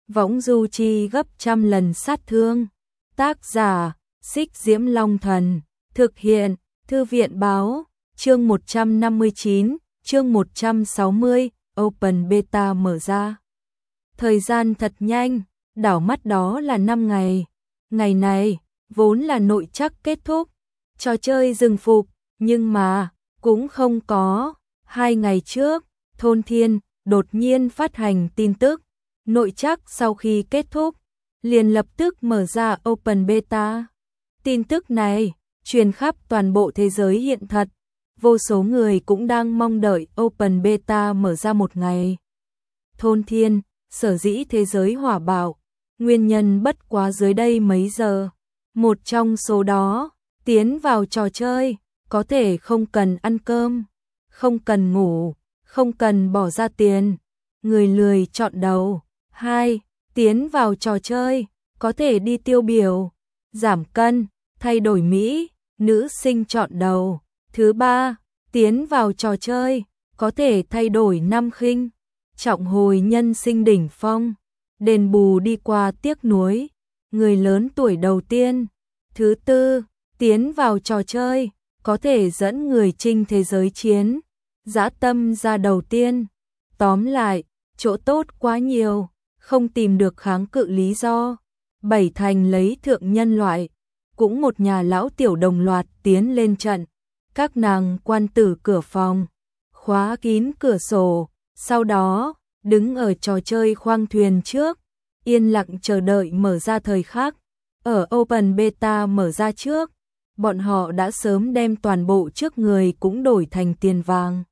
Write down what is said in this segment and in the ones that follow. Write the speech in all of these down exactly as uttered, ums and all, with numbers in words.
võng du chi gấp trăm lần sát thương. Tác giả, Xích Diễm Long Thần, thực hiện, Thư viện Báo, chương một trăm năm mươi chín, chương một trăm sáu mươi, Open Beta mở ra. Thời gian thật nhanh, đảo mắt đó là năm ngày. Ngày này, vốn là nội trắc kết thúc, trò chơi dừng phục, nhưng mà, cũng không có. Hai ngày trước, Thôn Thiên đột nhiên phát hành tin tức, nội trắc sau khi kết thúc, liền lập tức mở ra Open Beta. Tin tức này, truyền khắp toàn bộ thế giới hiện thật, vô số người cũng đang mong đợi Open Beta mở ra một ngày. Thôn Thiên, sở dĩ thế giới hỏa bạo, nguyên nhân bất quá dưới đây mấy giờ. Một trong số đó, tiến vào trò chơi, có thể không cần ăn cơm, không cần ngủ, không cần bỏ ra tiền, người lười chọn đầu. Hai, tiến vào trò chơi, có thể đi tiêu biểu, giảm cân, thay đổi mỹ, nữ sinh chọn đầu. Thứ ba, tiến vào trò chơi, có thể thay đổi năm khinh, trọng hồi nhân sinh đỉnh phong, đền bù đi qua tiếc nuối, người lớn tuổi đầu tiên. Thứ tư, tiến vào trò chơi, có thể dẫn người chinh thế giới chiến, dã tâm ra đầu tiên. Tóm lại, chỗ tốt quá nhiều, không tìm được kháng cự lý do. Bảy thành lấy thượng nhân loại, cũng một nhà lão tiểu đồng loạt tiến lên trận. Các nàng quan tử cửa phòng, khóa kín cửa sổ, sau đó, đứng ở trò chơi khoang thuyền trước, yên lặng chờ đợi mở ra thời khắc. Ở Open Beta mở ra trước, bọn họ đã sớm đem toàn bộ trước người cũng đổi thành tiền vàng.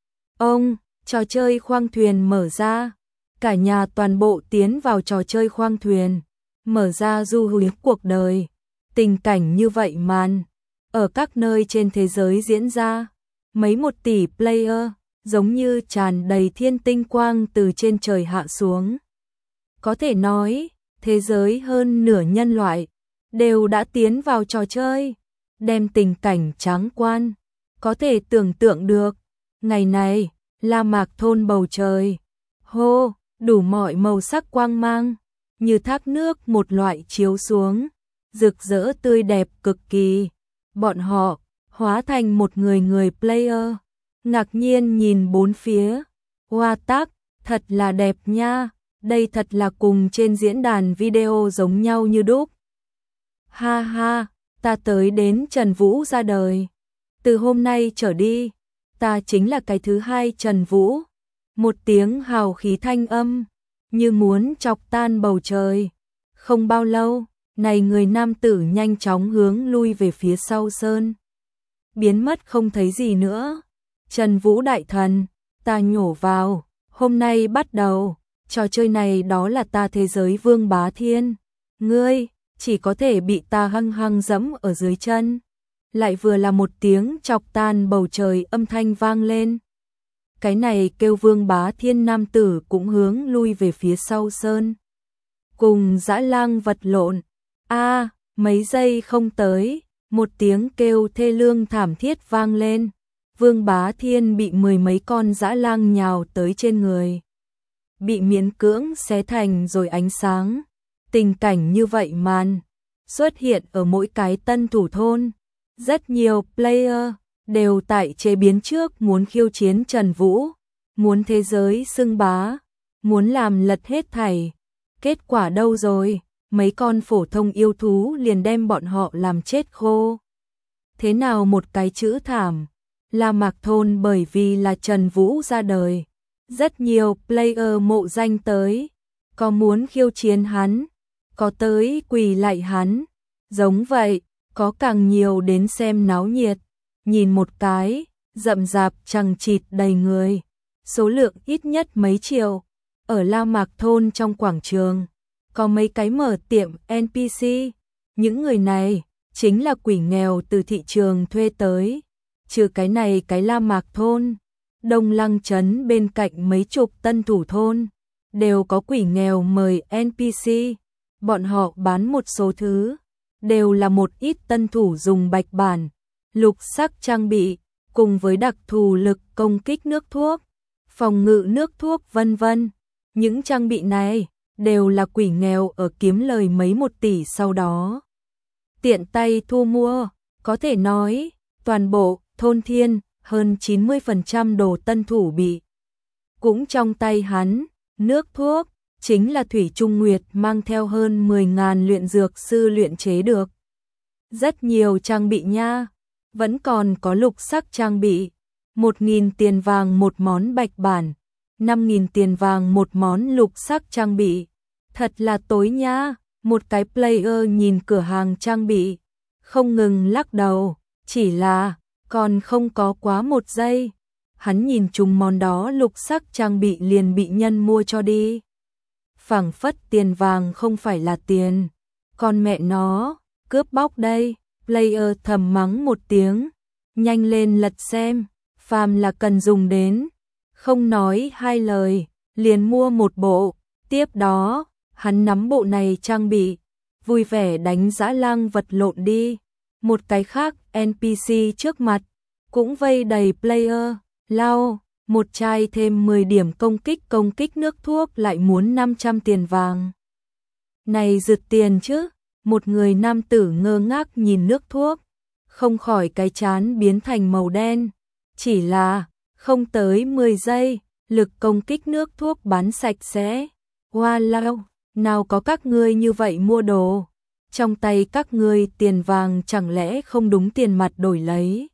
Ông, trò chơi khoang thuyền mở ra, cả nhà toàn bộ tiến vào trò chơi khoang thuyền, mở ra du hí cuộc đời. Tình cảnh như vậy màn, ở các nơi trên thế giới diễn ra, mấy một tỷ player, giống như tràn đầy thiên tinh quang từ trên trời hạ xuống. Có thể nói, thế giới hơn nửa nhân loại, đều đã tiến vào trò chơi, đem tình cảnh tráng quan, có thể tưởng tượng được. Ngày này, La Mạc thôn bầu trời, hô, đủ mọi màu sắc quang mang, như thác nước một loại chiếu xuống, rực rỡ tươi đẹp cực kỳ. Bọn họ, hóa thành một người người player, ngạc nhiên nhìn bốn phía. Hoa tác, thật là đẹp nha, đây thật là cùng trên diễn đàn video giống nhau như đúc. Ha ha, ta tới đến Trần Vũ ra đời. Từ hôm nay trở đi, ta chính là cái thứ hai Trần Vũ. Một tiếng hào khí thanh âm, như muốn chọc tan bầu trời. Không bao lâu, này người nam tử nhanh chóng hướng lui về phía sau sơn, biến mất không thấy gì nữa. Trần Vũ đại thần, ta nhổ vào, hôm nay bắt đầu, trò chơi này đó là ta thế giới Vương Bá Thiên. Ngươi, chỉ có thể bị ta hăng hăng dẫm ở dưới chân. Lại vừa là một tiếng chọc tan bầu trời âm thanh vang lên. Cái này kêu Vương Bá Thiên nam tử cũng hướng lui về phía sau sơn. Cùng dã lang vật lộn. A, à, mấy giây không tới, một tiếng kêu thê lương thảm thiết vang lên. Vương Bá Thiên bị mười mấy con dã lang nhào tới trên người, bị miễn cưỡng xé thành rồi ánh sáng. Tình cảnh như vậy màn xuất hiện ở mỗi cái tân thủ thôn. Rất nhiều player đều tại chế biến trước muốn khiêu chiến Trần Vũ, muốn thế giới xưng bá, muốn làm lật hết thảy. Kết quả đâu rồi? Mấy con phổ thông yêu thú liền đem bọn họ làm chết khô. Thế nào một cái chữ thảm. La Mạc thôn bởi vì là Trần Vũ ra đời, rất nhiều player mộ danh tới, có muốn khiêu chiến hắn, có tới quỳ lạy hắn. Giống vậy, có càng nhiều đến xem náo nhiệt, nhìn một cái, rậm rạp chằng chịt đầy người, số lượng ít nhất mấy triệu. Ở La Mạc thôn trong quảng trường, có mấy cái mở tiệm en pê xê, những người này chính là quỷ nghèo từ thị trường thuê tới. Trừ cái này cái La Mạc thôn, Đông Lăng trấn bên cạnh mấy chục tân thủ thôn, đều có quỷ nghèo mời en pê xê, bọn họ bán một số thứ, đều là một ít tân thủ dùng bạch bản, lục sắc trang bị, cùng với đặc thù lực công kích nước thuốc, phòng ngự nước thuốc vân vân. Những trang bị này đều là quỷ nghèo ở kiếm lời mấy một tỷ sau đó. Tiện tay thu mua, có thể nói, toàn bộ thôn Thiên, hơn chín mươi phần trăm đồ tân thủ bị. Cũng trong tay hắn, nước thuốc, chính là Thủy Trung Nguyệt mang theo hơn mười nghìn luyện dược sư luyện chế được. Rất nhiều trang bị nha, vẫn còn có lục sắc trang bị, một nghìn tiền vàng một món bạch bản, năm nghìn tiền vàng một món lục sắc trang bị. Thật là tối nha, một cái player nhìn cửa hàng trang bị, không ngừng lắc đầu, chỉ là, còn không có quá một giây. Hắn nhìn chung món đó lục sắc trang bị liền bị nhân mua cho đi. Phảng phất tiền vàng không phải là tiền, con mẹ nó, cướp bóc đây, player thầm mắng một tiếng, nhanh lên lật xem, phàm là cần dùng đến, không nói hai lời, liền mua một bộ, tiếp đó, hắn nắm bộ này trang bị, vui vẻ đánh dã lang vật lộn đi, một cái khác en pê xê trước mặt, cũng vây đầy player, lao, một chai thêm mười điểm công kích công kích nước thuốc lại muốn năm trăm tiền vàng. Này rượt tiền chứ, một người nam tử ngơ ngác nhìn nước thuốc, không khỏi cái chán biến thành màu đen, chỉ là, không tới mười giây, lực công kích nước thuốc bán sạch sẽ. Wow, nào có các ngươi như vậy mua đồ, trong tay các ngươi tiền vàng chẳng lẽ không đúng tiền mặt đổi lấy.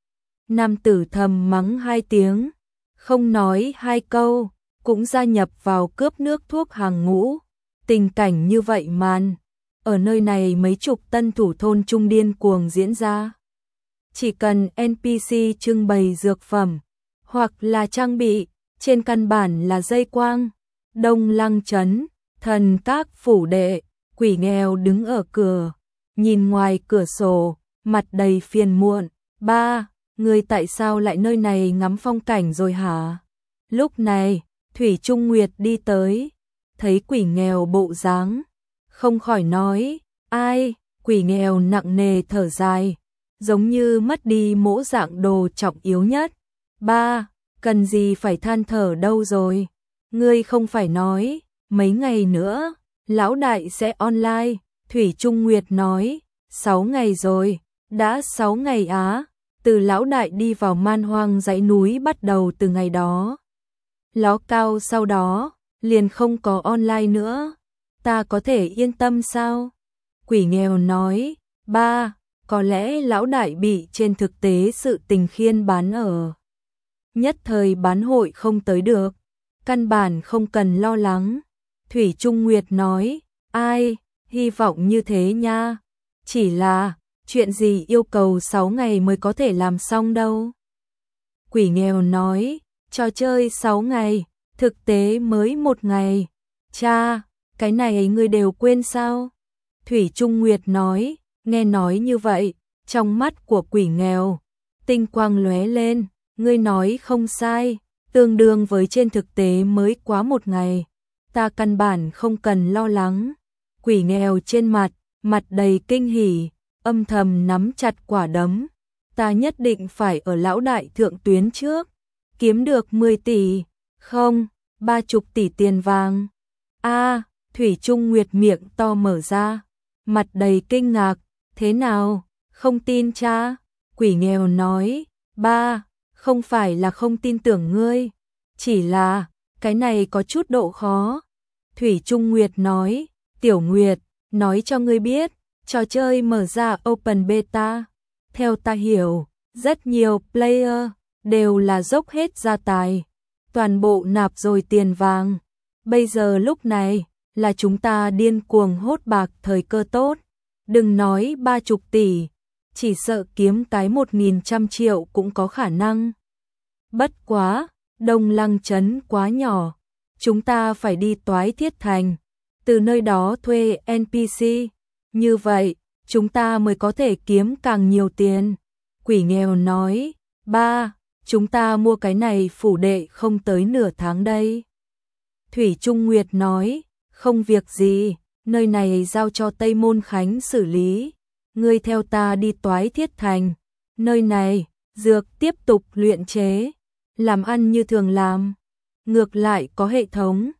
Nam tử thầm mắng hai tiếng, không nói hai câu, cũng gia nhập vào cướp nước thuốc hàng ngũ. Tình cảnh như vậy màn, ở nơi này mấy chục tân thủ thôn trung điên cuồng diễn ra. Chỉ cần en pê xê trưng bày dược phẩm, hoặc là trang bị, trên căn bản là dây quang. Đông Lăng trấn, thần các phủ đệ, quỷ nghèo đứng ở cửa, nhìn ngoài cửa sổ, mặt đầy phiền muộn. Ba, người tại sao lại nơi này ngắm phong cảnh rồi hả? Lúc này, Thủy Trung Nguyệt đi tới, thấy quỷ nghèo bộ dáng, không khỏi nói, ai, quỷ nghèo nặng nề thở dài, giống như mất đi mỗ dạng đồ trọng yếu nhất. Ba, cần gì phải than thở đâu rồi, ngươi không phải nói, mấy ngày nữa, lão đại sẽ online, Thủy Trung Nguyệt nói, sáu ngày rồi, đã sáu ngày á, từ lão đại đi vào man hoang dãy núi bắt đầu từ ngày đó. Ló cao sau đó, liền không có online nữa, ta có thể yên tâm sao? Quỷ nghèo nói, ba, có lẽ lão đại bị trên thực tế sự tình khiên bán ở. Nhất thời bán hội không tới được, căn bản không cần lo lắng. Thủy Trung Nguyệt nói, ai, hy vọng như thế nha, chỉ là, chuyện gì yêu cầu sáu ngày mới có thể làm xong đâu. Quỷ nghèo nói, trò chơi sáu ngày, thực tế mới một ngày. Cha, cái này ngươi đều quên sao? Thủy Trung Nguyệt nói, nghe nói như vậy, trong mắt của quỷ nghèo, tinh quang lóe lên, ngươi nói không sai, tương đương với trên thực tế mới quá một ngày, ta căn bản không cần lo lắng. Quỷ nghèo trên mặt, mặt đầy kinh hỉ, âm thầm nắm chặt quả đấm, ta nhất định phải ở lão đại thượng tuyến trước, kiếm được mười tỷ, không, ba chục tỷ tiền vàng. A, Thủy Trung Nguyệt miệng to mở ra, mặt đầy kinh ngạc, thế nào, không tin cha? Quỷ nghèo nói, ba, không phải là không tin tưởng ngươi, chỉ là, cái này có chút độ khó. Thủy Trung Nguyệt nói, Tiểu Nguyệt, nói cho ngươi biết, trò chơi mở ra Open Beta, theo ta hiểu, rất nhiều player, đều là dốc hết gia tài, toàn bộ nạp rồi tiền vàng. Bây giờ lúc này, là chúng ta điên cuồng hốt bạc thời cơ tốt, đừng nói ba chục tỷ, chỉ sợ kiếm cái một nghìn trăm triệu cũng có khả năng. Bất quá, Đông Lăng trấn quá nhỏ, chúng ta phải đi Toái Thiết Thành, từ nơi đó thuê en pê xê, như vậy, chúng ta mới có thể kiếm càng nhiều tiền. Quỷ nghèo nói, ba, chúng ta mua cái này phủ đệ không tới nửa tháng đây. Thủy Trung Nguyệt nói, không việc gì, nơi này giao cho Tây Môn Khánh xử lý, ngươi theo ta đi Toái Thiết Thành, nơi này, dược tiếp tục luyện chế, làm ăn như thường làm, ngược lại có hệ thống,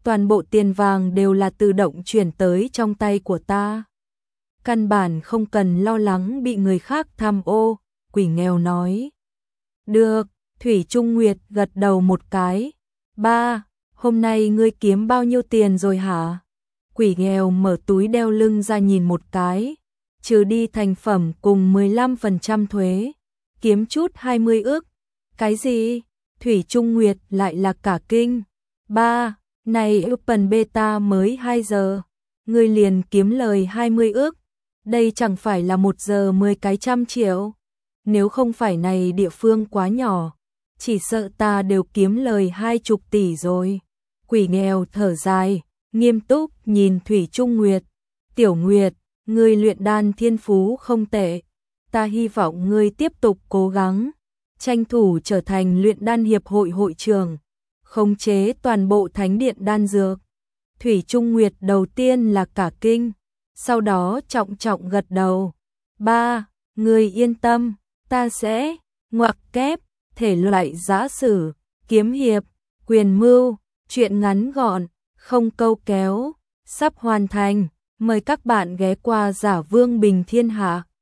toàn bộ tiền vàng đều là tự động chuyển tới trong tay của ta. Căn bản không cần lo lắng bị người khác tham ô, quỷ nghèo nói. Được, Thủy Trung Nguyệt gật đầu một cái. Ba, hôm nay ngươi kiếm bao nhiêu tiền rồi hả? Quỷ nghèo mở túi đeo lưng ra nhìn một cái, trừ đi thành phẩm cùng mười lăm phần trăm thuế, kiếm chút hai mươi ức. Cái gì? Thủy Trung Nguyệt lại là cả kinh. Ba, này Open Beta mới hai giờ, ngươi liền kiếm lời hai mươi ức. Đây chẳng phải là một giờ mười cái trăm triệu. Nếu không phải này địa phương quá nhỏ, chỉ sợ ta đều kiếm lời hai chục tỷ rồi. Quỷ nghèo thở dài, nghiêm túc nhìn Thủy Trung Nguyệt. Tiểu Nguyệt, ngươi luyện đan thiên phú không tệ. Ta hy vọng ngươi tiếp tục cố gắng, tranh thủ trở thành luyện đan hiệp hội hội trưởng, khống chế toàn bộ thánh điện đan dược. Thủy Trung Nguyệt đầu tiên là cả kinh, sau đó trọng trọng gật đầu. Ba, ngươi yên tâm, ta sẽ ngoặc kép, thể loại giã sử, kiếm hiệp, quyền mưu, truyện ngắn gọn, không câu kéo, sắp hoàn thành. Mời các bạn ghé qua Giả Vương Bình Thiên Hạ.